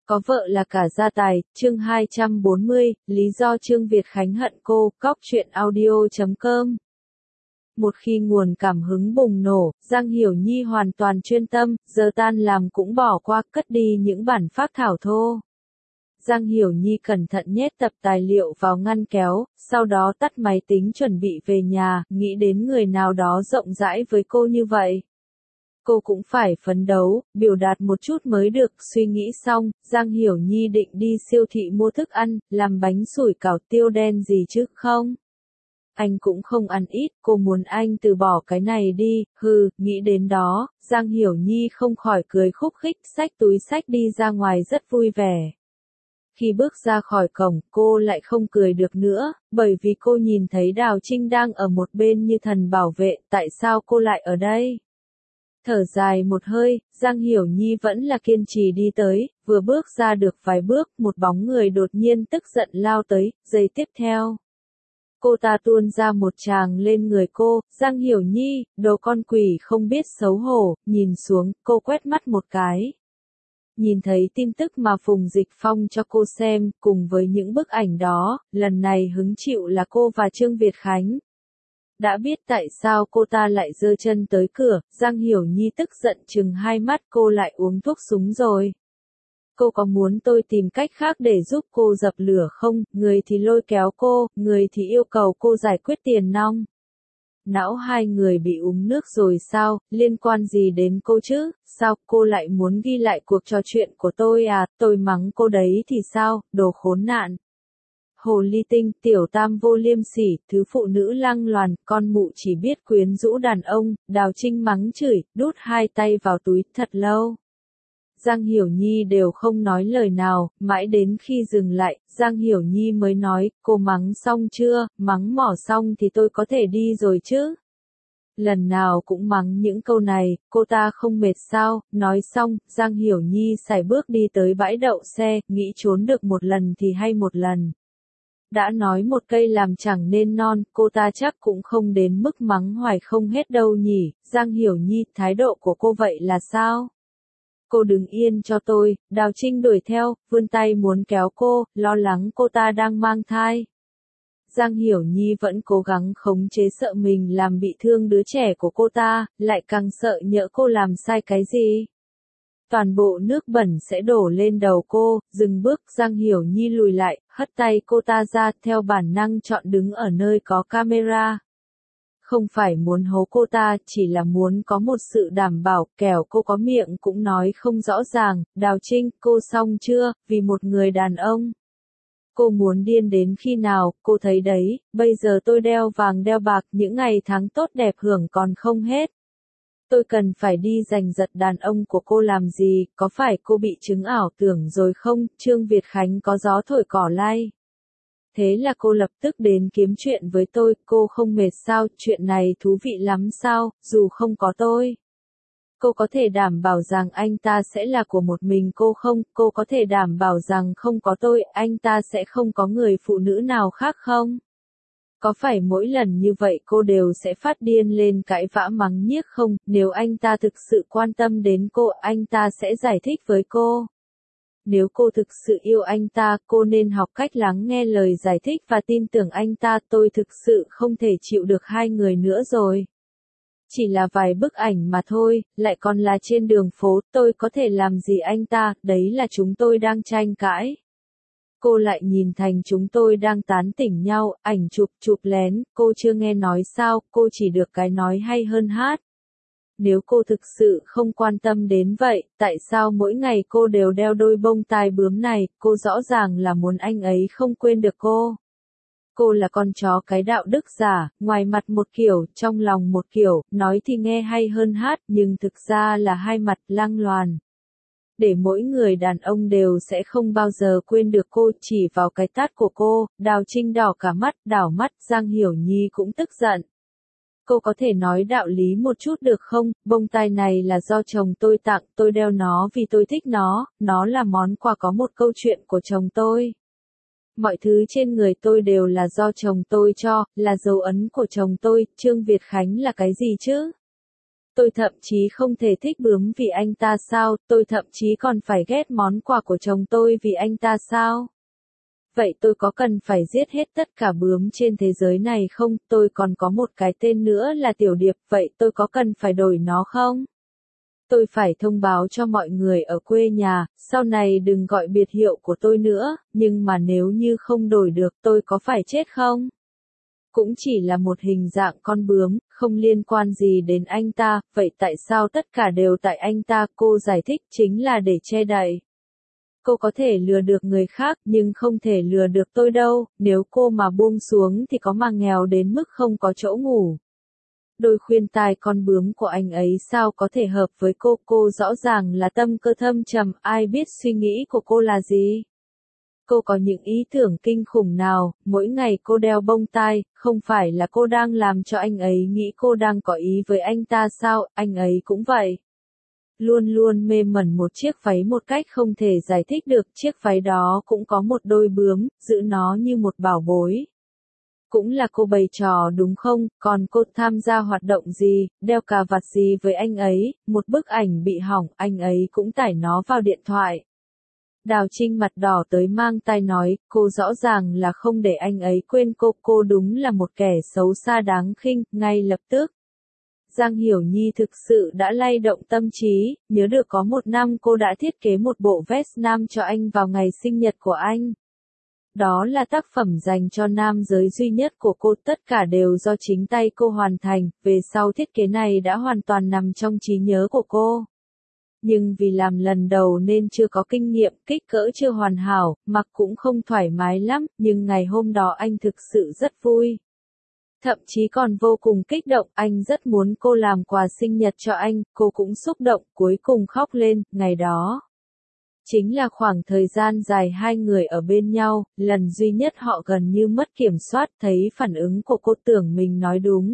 Có vợ là cả gia tài, chương 240, lý do Trương Việt Khánh hận cô, cóc truyện audio.com. Một khi nguồn cảm hứng bùng nổ, Giang Hiểu Nhi hoàn toàn chuyên tâm, giờ tan làm cũng bỏ qua, cất đi những bản phác thảo thô. Giang Hiểu Nhi cẩn thận nhét tập tài liệu vào ngăn kéo, sau đó tắt máy tính chuẩn bị về nhà, nghĩ đến người nào đó rộng rãi với cô như vậy. Cô cũng phải phấn đấu, biểu đạt một chút mới được, suy nghĩ xong, Giang Hiểu Nhi định đi siêu thị mua thức ăn, làm bánh sủi cảo tiêu đen gì chứ không? Anh cũng không ăn ít, cô muốn anh từ bỏ cái này đi, nghĩ đến đó, Giang Hiểu Nhi không khỏi cười khúc khích, xách túi xách đi ra ngoài rất vui vẻ. Khi bước ra khỏi cổng, cô lại không cười được nữa, bởi vì cô nhìn thấy Đào Trinh đang ở một bên như thần bảo vệ, tại sao cô lại ở đây? Thở dài một hơi, Giang Hiểu Nhi vẫn là kiên trì đi tới, vừa bước ra được vài bước, một bóng người đột nhiên tức giận lao tới, giây tiếp theo. Cô ta tuôn ra một tràng lên người cô, Giang Hiểu Nhi, đồ con quỷ không biết xấu hổ, nhìn xuống, cô quét mắt một cái. Nhìn thấy tin tức mà Phùng Dịch Phong cho cô xem, cùng với những bức ảnh đó, lần này hứng chịu là cô và Trương Việt Khánh. Đã biết tại sao cô ta lại giơ chân tới cửa, Giang Hiểu Nhi tức giận chừng hai mắt, cô lại uống thuốc súng rồi. Cô có muốn tôi tìm cách khác để giúp cô dập lửa không? Người thì lôi kéo cô, người thì yêu cầu cô giải quyết tiền nong. Não hai người bị uống nước rồi sao, liên quan gì đến cô chứ? Sao cô lại muốn ghi lại cuộc trò chuyện của tôi à? Tôi mắng cô đấy thì sao, đồ khốn nạn. Hồ ly tinh, tiểu tam vô liêm sỉ, thứ phụ nữ lăng loàn, con mụ chỉ biết quyến rũ đàn ông, Đào Trinh mắng chửi, đút hai tay vào túi, thật lâu. Giang Hiểu Nhi đều không nói lời nào, mãi đến khi dừng lại, Giang Hiểu Nhi mới nói, cô mắng xong chưa, mắng mỏ xong thì tôi có thể đi rồi chứ. Lần nào cũng mắng những câu này, cô ta không mệt sao, nói xong, Giang Hiểu Nhi sải bước đi tới bãi đậu xe, nghĩ trốn được một lần thì hay một lần. Đã nói một cây làm chẳng nên non, cô ta chắc cũng không đến mức mắng hoài không hết đâu nhỉ, Giang Hiểu Nhi, thái độ của cô vậy là sao? Cô đứng yên cho tôi, Đào Trinh đuổi theo, vươn tay muốn kéo cô, lo lắng cô ta đang mang thai. Giang Hiểu Nhi vẫn cố gắng khống chế sợ mình làm bị thương đứa trẻ của cô ta, lại càng sợ nhỡ cô làm sai cái gì. Toàn bộ nước bẩn sẽ đổ lên đầu cô, dừng bước, Giang Hiểu Nhi lùi lại, hất tay cô ta ra, theo bản năng chọn đứng ở nơi có camera. Không phải muốn hố cô ta, chỉ là muốn có một sự đảm bảo, kẻo cô có miệng cũng nói không rõ ràng, Đào Trinh, cô xong chưa, vì một người đàn ông. Cô muốn điên đến khi nào, cô thấy đấy, bây giờ tôi đeo vàng đeo bạc, những ngày tháng tốt đẹp hưởng còn không hết. Tôi cần phải đi giành giật đàn ông của cô làm gì, có phải cô bị chứng ảo tưởng rồi không, Trương Việt Khánh có gió thổi cỏ lay. Thế là cô lập tức đến kiếm chuyện với tôi, cô không mệt sao, chuyện này thú vị lắm sao, dù không có tôi. Cô có thể đảm bảo rằng anh ta sẽ là của một mình cô không, cô có thể đảm bảo rằng không có tôi, anh ta sẽ không có người phụ nữ nào khác không? Có phải mỗi lần như vậy cô đều sẽ phát điên lên cãi vã mắng nhiếc không, nếu anh ta thực sự quan tâm đến cô, anh ta sẽ giải thích với cô. Nếu cô thực sự yêu anh ta, cô nên học cách lắng nghe lời giải thích và tin tưởng anh ta, tôi thực sự không thể chịu được hai người nữa rồi. Chỉ là vài bức ảnh mà thôi, lại còn là trên đường phố, tôi có thể làm gì anh ta, đấy là chúng tôi đang tranh cãi. Cô lại nhìn thành chúng tôi đang tán tỉnh nhau, ảnh chụp lén, cô chưa nghe nói sao, cô chỉ được cái nói hay hơn hát. Nếu cô thực sự không quan tâm đến vậy, tại sao mỗi ngày cô đều đeo đôi bông tai bướm này, cô rõ ràng là muốn anh ấy không quên được cô. Cô là con chó cái đạo đức giả, ngoài mặt một kiểu, trong lòng một kiểu, nói thì nghe hay hơn hát, nhưng thực ra là hai mặt lăng loàn. Để mỗi người đàn ông đều sẽ không bao giờ quên được cô, chỉ vào cái tát của cô, Đào Trinh đỏ cả mắt, đảo mắt, Giang Hiểu Nhi cũng tức giận. Cô có thể nói đạo lý một chút được không, bông tai này là do chồng tôi tặng, tôi đeo nó vì tôi thích nó là món quà có một câu chuyện của chồng tôi. Mọi thứ trên người tôi đều là do chồng tôi cho, là dấu ấn của chồng tôi, Trương Việt Khánh là cái gì chứ? Tôi thậm chí không thể thích bướm vì anh ta sao, tôi thậm chí còn phải ghét món quà của chồng tôi vì anh ta sao? Vậy tôi có cần phải giết hết tất cả bướm trên thế giới này không? Tôi còn có một cái tên nữa là Tiểu Điệp, vậy tôi có cần phải đổi nó không? Tôi phải thông báo cho mọi người ở quê nhà, sau này đừng gọi biệt hiệu của tôi nữa, nhưng mà nếu như không đổi được tôi có phải chết không? Cũng chỉ là một hình dạng con bướm, không liên quan gì đến anh ta, vậy tại sao tất cả đều tại anh ta? Cô giải thích chính là để che đậy. Cô có thể lừa được người khác, nhưng không thể lừa được tôi đâu, nếu cô mà buông xuống thì có mà nghèo đến mức không có chỗ ngủ. Đôi khuyên tai con bướm của anh ấy sao có thể hợp với cô rõ ràng là tâm cơ thâm trầm, ai biết suy nghĩ của cô là gì? Cô có những ý tưởng kinh khủng nào, mỗi ngày cô đeo bông tai, không phải là cô đang làm cho anh ấy nghĩ cô đang có ý với anh ta sao, anh ấy cũng vậy. Luôn luôn mê mẩn một chiếc váy một cách không thể giải thích được, chiếc váy đó cũng có một đôi bướm, giữ nó như một bảo bối. Cũng là cô bày trò đúng không, còn cô tham gia hoạt động gì, đeo cà vạt gì với anh ấy, một bức ảnh bị hỏng, anh ấy cũng tải nó vào điện thoại. Đào Trinh mặt đỏ tới mang tai nói, cô rõ ràng là không để anh ấy quên cô đúng là một kẻ xấu xa đáng khinh, ngay lập tức. Giang Hiểu Nhi thực sự đã lay động tâm trí, nhớ được có một năm cô đã thiết kế một bộ vest nam cho anh vào ngày sinh nhật của anh. Đó là tác phẩm dành cho nam giới duy nhất của cô, tất cả đều do chính tay cô hoàn thành, về sau thiết kế này đã hoàn toàn nằm trong trí nhớ của cô. Nhưng vì làm lần đầu nên chưa có kinh nghiệm, kích cỡ chưa hoàn hảo, mặc cũng không thoải mái lắm, nhưng ngày hôm đó anh thực sự rất vui. Thậm chí còn vô cùng kích động, anh rất muốn cô làm quà sinh nhật cho anh, cô cũng xúc động, cuối cùng khóc lên, ngày đó. Chính là khoảng thời gian dài hai người ở bên nhau, lần duy nhất họ gần như mất kiểm soát, thấy phản ứng của cô tưởng mình nói đúng.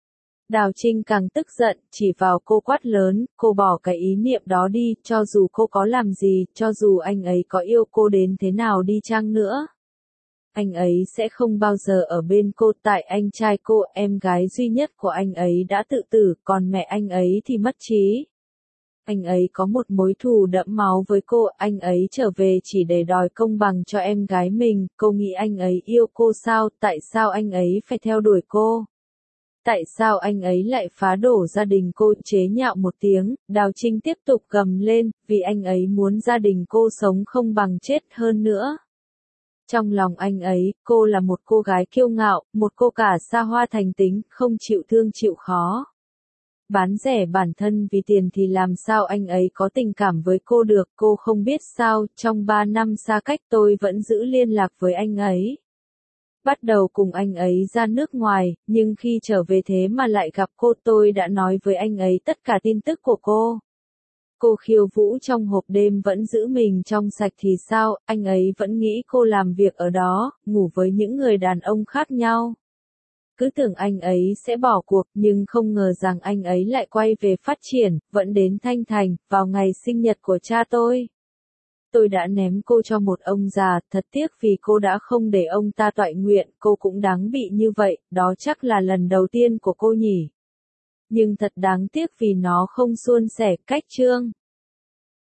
Đào Trinh càng tức giận, chỉ vào cô quát lớn, cô bỏ cái ý niệm đó đi, cho dù cô có làm gì, cho dù anh ấy có yêu cô đến thế nào đi chăng nữa. Anh ấy sẽ không bao giờ ở bên cô, tại anh trai cô, em gái duy nhất của anh ấy đã tự tử, còn mẹ anh ấy thì mất trí. Anh ấy có một mối thù đẫm máu với cô, anh ấy trở về chỉ để đòi công bằng cho em gái mình, cô nghĩ anh ấy yêu cô sao, tại sao anh ấy phải theo đuổi cô? Tại sao anh ấy lại phá đổ gia đình cô? Chế nhạo một tiếng, Đào Trinh tiếp tục gầm lên, vì anh ấy muốn gia đình cô sống không bằng chết hơn nữa. Trong lòng anh ấy, cô là một cô gái kiêu ngạo, một cô cả xa hoa thành tính, không chịu thương chịu khó. Bán rẻ bản thân vì tiền thì làm sao anh ấy có tình cảm với cô được, cô không biết sao, trong 3 năm xa cách tôi vẫn giữ liên lạc với anh ấy. Bắt đầu cùng anh ấy ra nước ngoài, nhưng khi trở về thế mà lại gặp cô, tôi đã nói với anh ấy tất cả tin tức của cô. Cô khiêu vũ trong hộp đêm vẫn giữ mình trong sạch thì sao, anh ấy vẫn nghĩ cô làm việc ở đó, ngủ với những người đàn ông khác nhau. Cứ tưởng anh ấy sẽ bỏ cuộc, nhưng không ngờ rằng anh ấy lại quay về phát triển, vẫn đến Thanh Thành, vào ngày sinh nhật của cha tôi. Tôi đã ném cô cho một ông già, thật tiếc vì cô đã không để ông ta toại nguyện, cô cũng đáng bị như vậy, đó chắc là lần đầu tiên của cô nhỉ. Nhưng thật đáng tiếc vì nó không suôn sẻ, cách chương.